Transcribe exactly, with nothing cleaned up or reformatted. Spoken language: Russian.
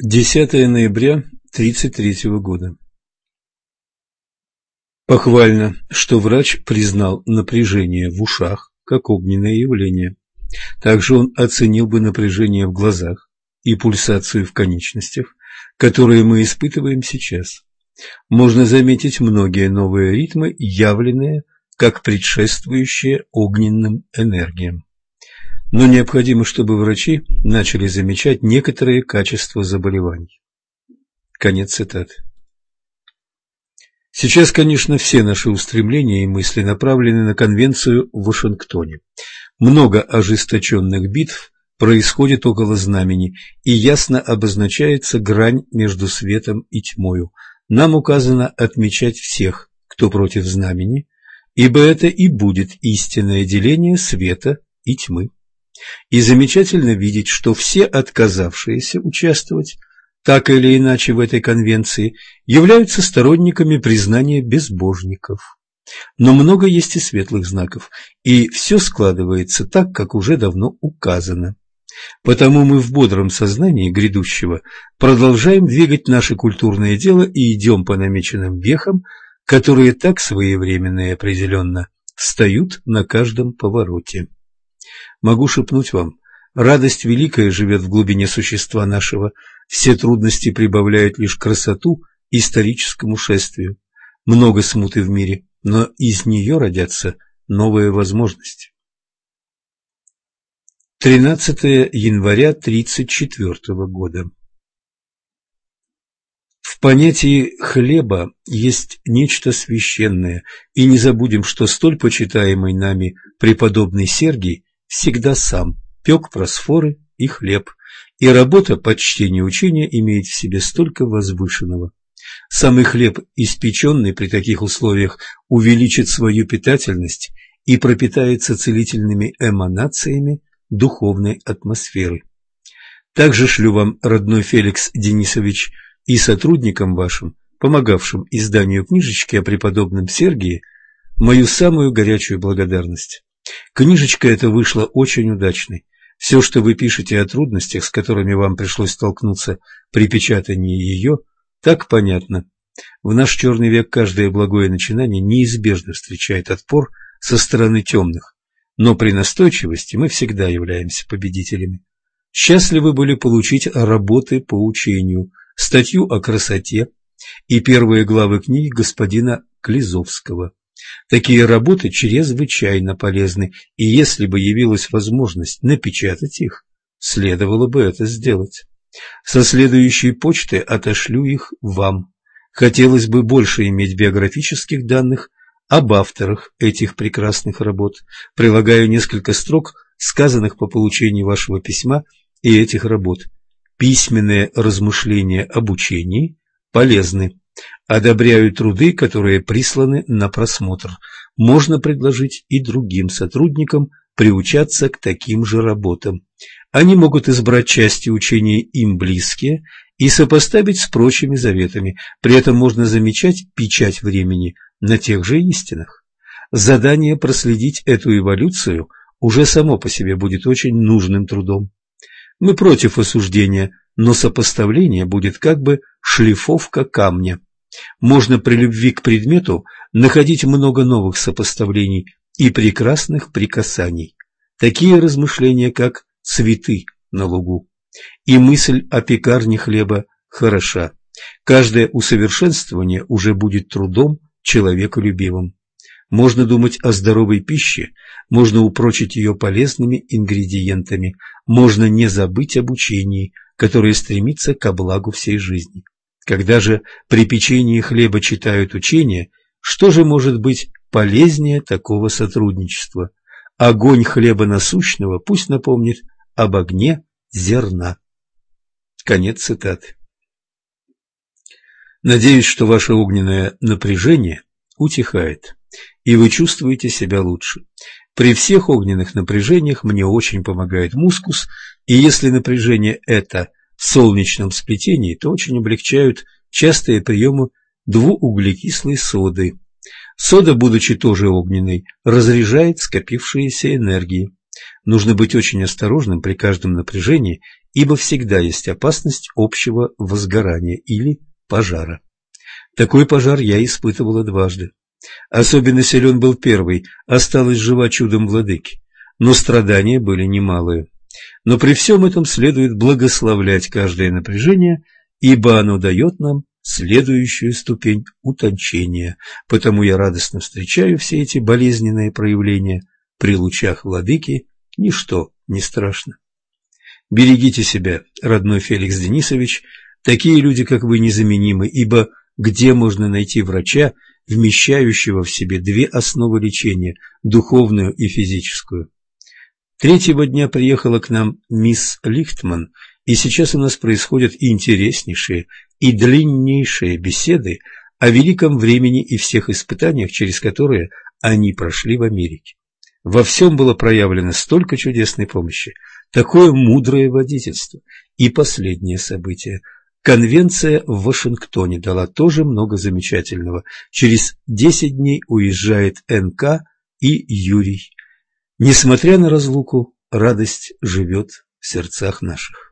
десятое ноября тридцать третьего года. Похвально, что врач признал напряжение в ушах как огненное явление. Также он оценил бы напряжение в глазах и пульсацию в конечностях, которые мы испытываем сейчас. Можно заметить многие новые ритмы, явленные как предшествующие огненным энергиям. Но необходимо, чтобы врачи начали замечать некоторые качества заболеваний. Конец цитаты. Сейчас, конечно, все наши устремления и мысли направлены на конвенцию в Вашингтоне. Много ожесточенных битв происходит около знамени, и ясно обозначается грань между светом и тьмою. Нам указано отмечать всех, кто против знамени, ибо это и будет истинное деление света и тьмы. И замечательно видеть, что все отказавшиеся участвовать так или иначе в этой конвенции являются сторонниками признания безбожников. Но много есть и светлых знаков, и все складывается так, как уже давно указано. Потому мы в бодром сознании грядущего продолжаем двигать наше культурное дело и идем по намеченным вехам, которые так своевременно и определенно встают на каждом повороте. Могу шепнуть вам, радость великая живет в глубине существа нашего, все трудности прибавляют лишь красоту историческому шествию. Много смуты в мире, но из нее родятся новые возможности. тринадцатое января тридцать четвёртого года. В понятии хлеба есть нечто священное, и не забудем, что столь почитаемый нами преподобный Сергий всегда сам пек просфоры и хлеб, и работа по чтению учения имеет в себе столько возвышенного. Самый хлеб, испеченный при таких условиях, увеличит свою питательность и пропитается целительными эманациями духовной атмосферы. Также шлю вам, родной Феликс Денисович, и сотрудникам вашим, помогавшим изданию книжечки о преподобном Сергии, мою самую горячую благодарность. Книжечка эта вышла очень удачной. Все, что вы пишете о трудностях, с которыми вам пришлось столкнуться при печатании ее, так понятно. В наш черный век каждое благое начинание неизбежно встречает отпор со стороны темных, но при настойчивости мы всегда являемся победителями. Счастливы были получить работы по учению, статью о красоте и первые главы книги господина Клизовского. Такие работы чрезвычайно полезны, и если бы явилась возможность напечатать их, следовало бы это сделать. Со следующей почты отошлю их вам. Хотелось бы больше иметь биографических данных об авторах этих прекрасных работ. Прилагаю несколько строк, сказанных по получении вашего письма и этих работ. Письменные размышления об учении полезны. Одобряю труды, которые присланы на просмотр. Можно предложить и другим сотрудникам приучаться к таким же работам. Они могут избрать части учения им близкие и сопоставить с прочими заветами. При этом можно замечать печать времени на тех же истинах. Задание проследить эту эволюцию уже само по себе будет очень нужным трудом. Мы против осуждения, но сопоставление будет как бы шлифовка камня. Можно при любви к предмету находить много новых сопоставлений и прекрасных прикасаний. Такие размышления, как цветы на лугу. И мысль о пекарне хлеба хороша. Каждое усовершенствование уже будет трудом человеколюбивым. Можно думать о здоровой пище, можно упрочить ее полезными ингредиентами, можно не забыть об учении, которое стремится ко благу всей жизни. Когда же при печении хлеба читают учение, что же может быть полезнее такого сотрудничества? Огонь хлеба насущного пусть напомнит об огне зерна. Конец цитаты. Надеюсь, что ваше огненное напряжение утихает, и вы чувствуете себя лучше. При всех огненных напряжениях мне очень помогает мускус, и если напряжение это в солнечном сплетении, то очень облегчают частые приемы двууглекислой соды. Сода, будучи тоже огненной, разряжает скопившиеся энергии. Нужно быть очень осторожным при каждом напряжении, ибо всегда есть опасность общего возгорания или пожара. Такой пожар я испытывала дважды. Особенно силен был первый, осталась жива чудом владыки, но страдания были немалые. Но при всем этом следует благословлять каждое напряжение, ибо оно дает нам следующую ступень утончения, потому я радостно встречаю все эти болезненные проявления. При лучах владыки ничто не страшно. Берегите себя, родной Феликс Денисович, такие люди, как вы, незаменимы, ибо где можно найти врача, вмещающего в себе две основы лечения – духовную и физическую? Третьего дня приехала к нам мисс Лихтман, и сейчас у нас происходят интереснейшие и длиннейшие беседы о великом времени и всех испытаниях, через которые они прошли в Америке. Во всем было проявлено столько чудесной помощи, такое мудрое водительство. И последнее событие. Конвенция в Вашингтоне дала тоже много замечательного. Через десять дней уезжает Эн Ка и Юрий. Несмотря на разлуку, радость живет в сердцах наших.